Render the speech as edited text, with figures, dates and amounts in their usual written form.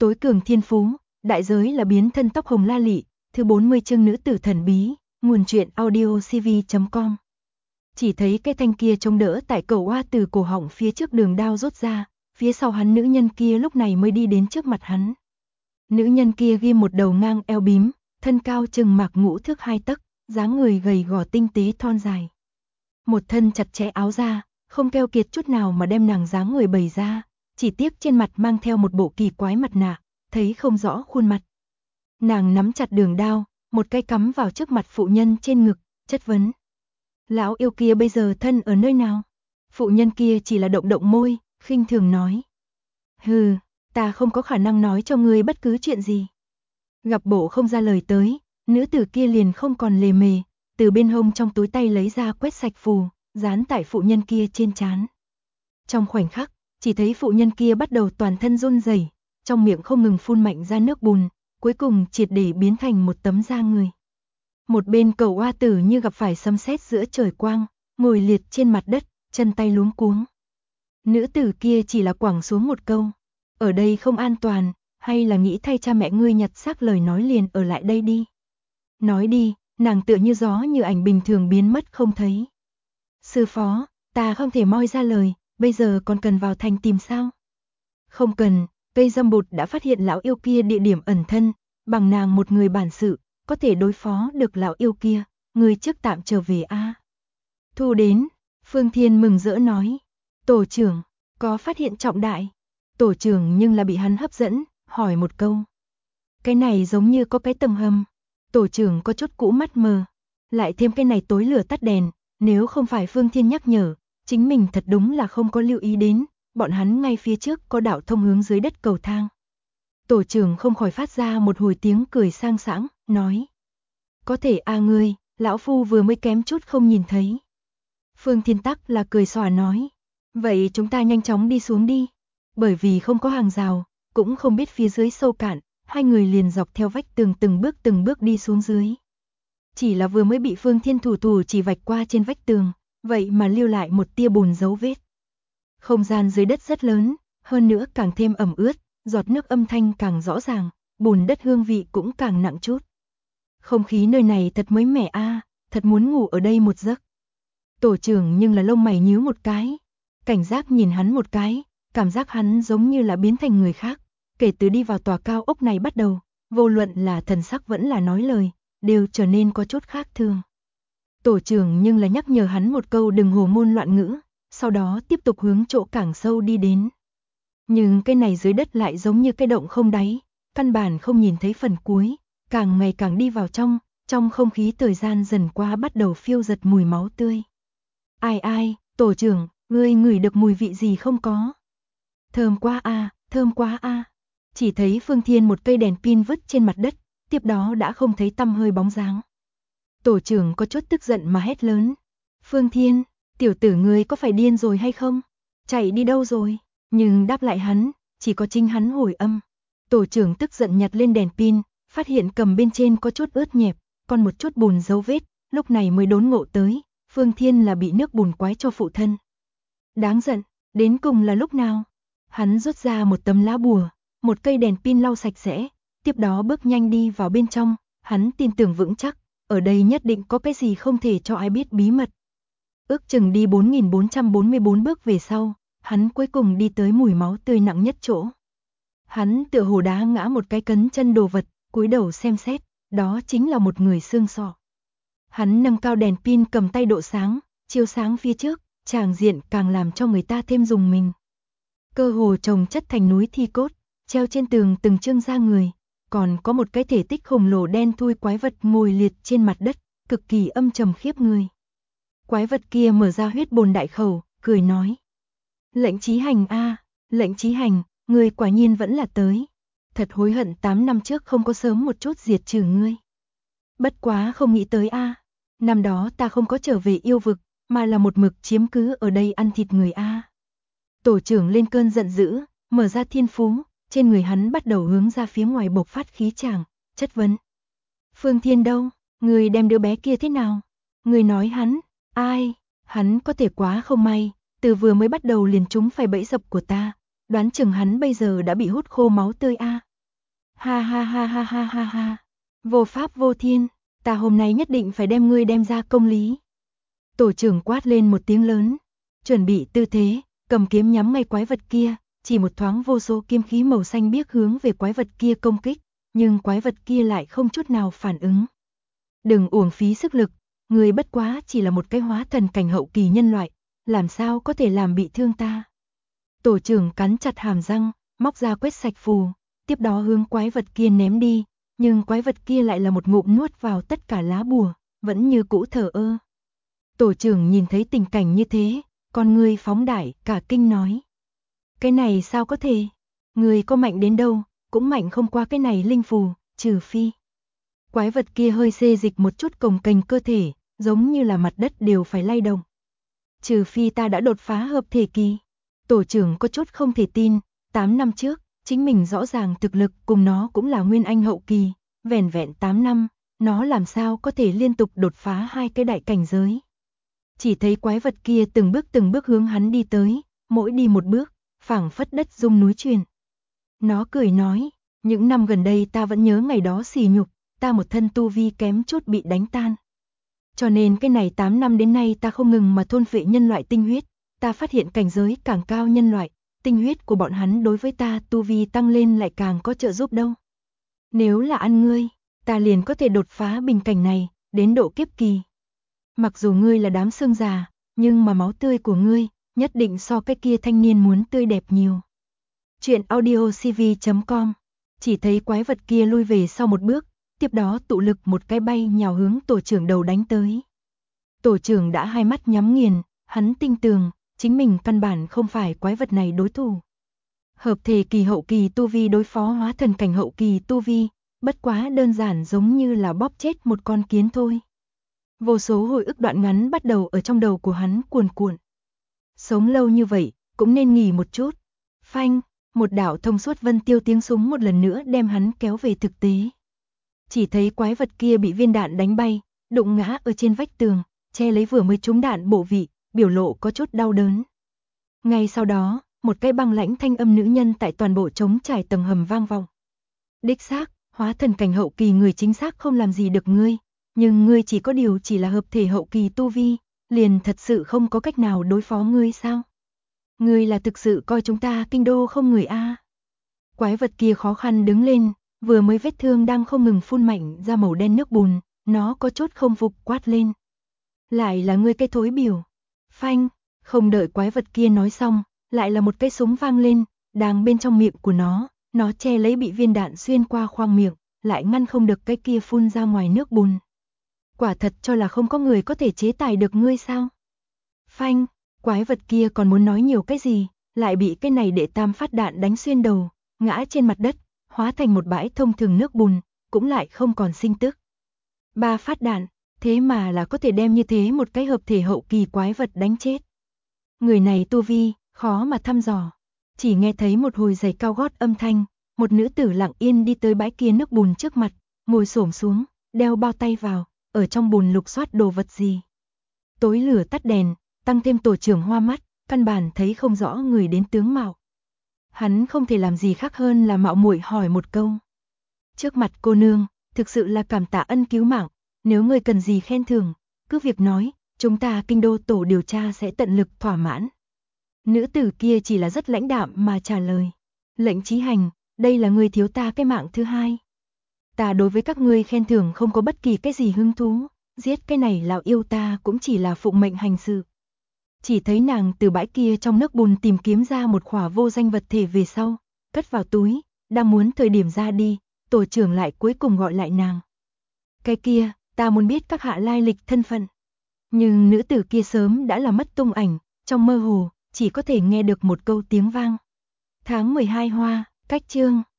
Tối cường thiên phú, đại giới là biến thân tóc hồng la lị, thứ 40 chương nữ tử thần bí, nguồn truyện audiocv.com. Chỉ thấy cái thanh kia chống đỡ tại cầu oa từ cổ họng phía trước đường đao rút ra, phía sau hắn nữ nhân kia lúc này mới đi đến trước mặt hắn. Nữ nhân kia ghim một đầu ngang eo bím, thân cao chừng mạc ngũ thước 2 tấc, dáng người gầy gò tinh tế thon dài. Một thân chặt chẽ áo da, không keo kiệt chút nào mà đem nàng dáng người bày ra, chỉ tiếc trên mặt mang theo một bộ kỳ quái mặt nạ, thấy không rõ khuôn mặt. Nàng nắm chặt đường đao, một cây cắm vào trước mặt phụ nhân trên ngực, chất vấn. Lão yêu kia bây giờ thân ở nơi nào? Phụ nhân kia chỉ là động động môi, khinh thường nói. Hừ, ta không có khả năng nói cho ngươi bất cứ chuyện gì. Gặp bộ không ra lời tới, nữ tử kia liền không còn lề mề, từ bên hông trong túi tay lấy ra quét sạch phù, dán tại phụ nhân kia trên trán. Trong khoảnh khắc, chỉ thấy phụ nhân kia bắt đầu toàn thân run rẩy, trong miệng không ngừng phun mạnh ra nước bùn, cuối cùng triệt để biến thành một tấm da người. Một bên cầu oa tử như gặp phải sấm sét giữa trời quang, ngồi liệt trên mặt đất, chân tay luống cuống. Nữ tử kia chỉ là quẳng xuống một câu, ở đây không an toàn, hay là nghĩ thay cha mẹ ngươi nhặt xác lời nói liền ở lại đây đi. Nói đi, nàng tựa như gió như ảnh bình thường biến mất không thấy. Sư phó, ta không thể moi ra lời, bây giờ còn cần vào thành tìm sao? Không cần, cây dâm bụt đã phát hiện lão yêu kia địa điểm ẩn thân, bằng nàng một người bản sự, có thể đối phó được lão yêu kia, người trước tạm trở về a. Thu đến, Phương Thiên mừng rỡ nói. Tổ trưởng, có phát hiện trọng đại. Tổ trưởng nhưng là bị hắn hấp dẫn, hỏi một câu. Cái này giống như có cái tầng hầm. Tổ trưởng có chút cũ mắt mờ. Lại thêm cái này tối lửa tắt đèn, nếu không phải Phương Thiên nhắc nhở, chính mình thật đúng là không có lưu ý đến, bọn hắn ngay phía trước có đạo thông hướng dưới đất cầu thang. Tổ trưởng không khỏi phát ra một hồi tiếng cười sang sảng, nói. Có thể ngươi, lão phu vừa mới kém chút không nhìn thấy. Phương Thiên tắc là cười xòa nói. Vậy chúng ta nhanh chóng đi xuống đi. Bởi vì không có hàng rào, cũng không biết phía dưới sâu cạn, hai người liền dọc theo vách tường từng bước đi xuống dưới. Chỉ là vừa mới bị Phương Thiên thủ chỉ vạch qua trên vách tường, vậy mà lưu lại một tia bùn dấu vết. Không gian dưới đất rất lớn, hơn nữa càng thêm ẩm ướt, giọt nước âm thanh càng rõ ràng, bùn đất hương vị cũng càng nặng chút. Không khí nơi này thật mới mẻ thật muốn ngủ ở đây một giấc. Tổ trưởng nhưng là lông mày nhíu một cái, cảnh giác nhìn hắn một cái, cảm giác hắn giống như là biến thành người khác. Kể từ đi vào tòa cao ốc này bắt đầu, vô luận là thần sắc vẫn là nói lời, đều trở nên có chút khác thường. Tổ trưởng nhưng là nhắc nhở hắn một câu đừng hồ ngôn loạn ngữ, sau đó tiếp tục hướng chỗ càng sâu đi đến. Nhưng cái này dưới đất lại giống như cái động không đáy, căn bản không nhìn thấy phần cuối, càng ngày càng đi vào trong không khí thời gian dần qua bắt đầu phiêu giật mùi máu tươi. Ai, tổ trưởng, ngươi ngửi được mùi vị gì không có? Thơm quá Chỉ thấy Phương Thiên một cây đèn pin vứt trên mặt đất, tiếp đó đã không thấy tăm hơi bóng dáng. Tổ trưởng có chút tức giận mà hét lớn. Phương Thiên, tiểu tử ngươi có phải điên rồi hay không? Chạy đi đâu rồi? Nhưng đáp lại hắn, chỉ có chính hắn hồi âm. Tổ trưởng tức giận nhặt lên đèn pin, phát hiện cầm bên trên có chút ướt nhẹp, còn một chút bùn dấu vết, lúc này mới đốn ngộ tới, Phương Thiên là bị nước bùn quái cho phụ thân. Đáng giận, đến cùng là lúc nào? Hắn rút ra một tấm lá bùa, một cây đèn pin lau sạch sẽ, tiếp đó bước nhanh đi vào bên trong, hắn tin tưởng vững chắc, ở đây nhất định có cái gì không thể cho ai biết bí mật. Ước chừng đi 4.444 bước về sau, hắn cuối cùng đi tới mùi máu tươi nặng nhất chỗ. Hắn tựa hồ đá ngã một cái cấn chân đồ vật, cúi đầu xem xét, đó chính là một người xương sọ. Hắn nâng cao đèn pin cầm tay độ sáng, chiếu sáng phía trước, tràng diện càng làm cho người ta thêm rùng mình. Cơ hồ chồng chất thành núi thi cốt, treo trên tường từng chương da người, còn có một cái thể tích khổng lồ đen thui quái vật ngồi liệt trên mặt đất, cực kỳ âm trầm khiếp người. Quái vật kia mở ra huyết bồn đại khẩu, cười nói. Lệnh Chí Hành Lệnh Chí Hành, ngươi quả nhiên vẫn là tới. Thật hối hận 8 năm trước không có sớm một chút diệt trừ ngươi. Bất quá không nghĩ tới năm đó ta không có trở về yêu vực, mà là một mực chiếm cứ ở đây ăn thịt người Tổ trưởng lên cơn giận dữ, mở ra thiên phú, trên người hắn bắt đầu hướng ra phía ngoài bộc phát khí tràng, chất vấn. Phương Thiên đâu? Người đem đứa bé kia thế nào? Người nói hắn, ai? Hắn có thể quá không may, từ vừa mới bắt đầu liền trúng phải bẫy dập của ta, đoán chừng hắn bây giờ đã bị hút khô máu tươi Ha ha ha ha ha ha ha. Vô pháp vô thiên, ta hôm nay nhất định phải đem ngươi đem ra công lý. Tổ trưởng quát lên một tiếng lớn, chuẩn bị tư thế, cầm kiếm nhắm ngay quái vật kia, chỉ một thoáng vô số kiếm khí màu xanh biếc hướng về quái vật kia công kích, nhưng quái vật kia lại không chút nào phản ứng. Đừng uổng phí sức lực, ngươi bất quá chỉ là một cái hóa thần cảnh hậu kỳ nhân loại, làm sao có thể làm bị thương ta. Tổ trưởng cắn chặt hàm răng, móc ra quét sạch phù, tiếp đó hướng quái vật kia ném đi, nhưng quái vật kia lại là một ngụm nuốt vào tất cả lá bùa, vẫn như cũ thờ ơ. Tổ trưởng nhìn thấy tình cảnh như thế, con ngươi phóng đại, cả kinh nói. Cái này sao có thể? Người có mạnh đến đâu, cũng mạnh không qua cái này linh phù, trừ phi. Quái vật kia hơi xê dịch một chút cồng kềnh cơ thể, giống như là mặt đất đều phải lay động. Trừ phi ta đã đột phá hợp thể kỳ. Tổ trưởng có chút không thể tin, 8 năm trước, chính mình rõ ràng thực lực cùng nó cũng là nguyên anh hậu kỳ, vẻn vẹn 8 năm, nó làm sao có thể liên tục đột phá hai cái đại cảnh giới. Chỉ thấy quái vật kia từng bước hướng hắn đi tới, mỗi đi một bước, phảng phất đất rung núi chuyển. Nó cười nói, những năm gần đây ta vẫn nhớ ngày đó sỉ nhục, ta một thân tu vi kém chút bị đánh tan. Cho nên cái này 8 năm đến nay ta không ngừng mà thôn phệ nhân loại tinh huyết, ta phát hiện cảnh giới càng cao nhân loại, tinh huyết của bọn hắn đối với ta tu vi tăng lên lại càng có trợ giúp đâu. Nếu là ăn ngươi, ta liền có thể đột phá bình cảnh này, đến độ kiếp kỳ. Mặc dù ngươi là đám xương già, nhưng mà máu tươi của ngươi, nhất định so cái kia thanh niên muốn tươi đẹp nhiều. Chuyện audiocv.com. Chỉ thấy quái vật kia lui về sau một bước, tiếp đó tụ lực một cái bay nhào hướng tổ trưởng đầu đánh tới. Tổ trưởng đã hai mắt nhắm nghiền, hắn tin tưởng, chính mình căn bản không phải quái vật này đối thủ. Hợp thể kỳ hậu kỳ tu vi đối phó hóa thần cảnh hậu kỳ tu vi, bất quá đơn giản giống như là bóp chết một con kiến thôi. Vô số hồi ức đoạn ngắn bắt đầu ở trong đầu của hắn cuồn cuộn. Sống lâu như vậy, cũng nên nghỉ một chút. Phanh, một đạo thông suốt vân tiêu tiếng súng một lần nữa đem hắn kéo về thực tế. Chỉ thấy quái vật kia bị viên đạn đánh bay, đụng ngã ở trên vách tường, che lấy vừa mới trúng đạn bộ vị, biểu lộ có chút đau đớn. Ngay sau đó, một cái băng lãnh thanh âm nữ nhân tại toàn bộ trống trải tầng hầm vang vọng. Đích xác, hóa thần cảnh hậu kỳ người chính xác không làm gì được ngươi, nhưng ngươi chỉ có điều chỉ là hợp thể hậu kỳ tu vi, liền thật sự không có cách nào đối phó ngươi sao? Ngươi là thực sự coi chúng ta kinh đô không người a? Quái vật kia khó khăn đứng lên, vừa mới vết thương đang không ngừng phun mạnh ra màu đen nước bùn, nó có chút không phục quát lên. Lại là ngươi cái thối biểu. Phanh, không đợi quái vật kia nói xong, lại là một cái súng vang lên, đang bên trong miệng của nó che lấy bị viên đạn xuyên qua khoang miệng, lại ngăn không được cái kia phun ra ngoài nước bùn. Quả thật cho là không có người có thể chế tài được ngươi sao? Phanh, quái vật kia còn muốn nói nhiều cái gì, lại bị cái này đệ tam phát đạn đánh xuyên đầu, ngã trên mặt đất, hóa thành một bãi thông thường nước bùn, cũng lại không còn sinh tức. 3 phát đạn, thế mà là có thể đem như thế một cái hợp thể hậu kỳ quái vật đánh chết. Người này tu vi, khó mà thăm dò. Chỉ nghe thấy một hồi giày cao gót âm thanh, một nữ tử lặng yên đi tới bãi kia nước bùn trước mặt, ngồi xổm xuống, đeo bao tay vào, ở trong bùn lục soát đồ vật gì. Tối lửa tắt đèn, tăng thêm tổ trưởng hoa mắt, căn bản thấy không rõ người đến tướng mạo. Hắn không thể làm gì khác hơn là mạo muội hỏi một câu. Trước mặt cô nương, thực sự là cảm tạ ân cứu mạng, nếu người cần gì khen thưởng, cứ việc nói, chúng ta kinh đô tổ điều tra sẽ tận lực thỏa mãn. Nữ tử kia chỉ là rất lãnh đạm mà trả lời. Lệnh chí hành, đây là người thiếu ta cái mạng thứ hai. Ta đối với các ngươi khen thưởng không có bất kỳ cái gì hứng thú, giết cái này lão yêu ta cũng chỉ là phụng mệnh hành sự. Chỉ thấy nàng từ bãi kia trong nước bùn tìm kiếm ra một khỏa vô danh vật thể về sau, cất vào túi, đang muốn thời điểm ra đi, tổ trưởng lại cuối cùng gọi lại nàng. Cái kia, ta muốn biết các hạ lai lịch thân phận. Nhưng nữ tử kia sớm đã là mất tung ảnh, trong mơ hồ, chỉ có thể nghe được một câu tiếng vang. Tháng 12 hoa, cách chương.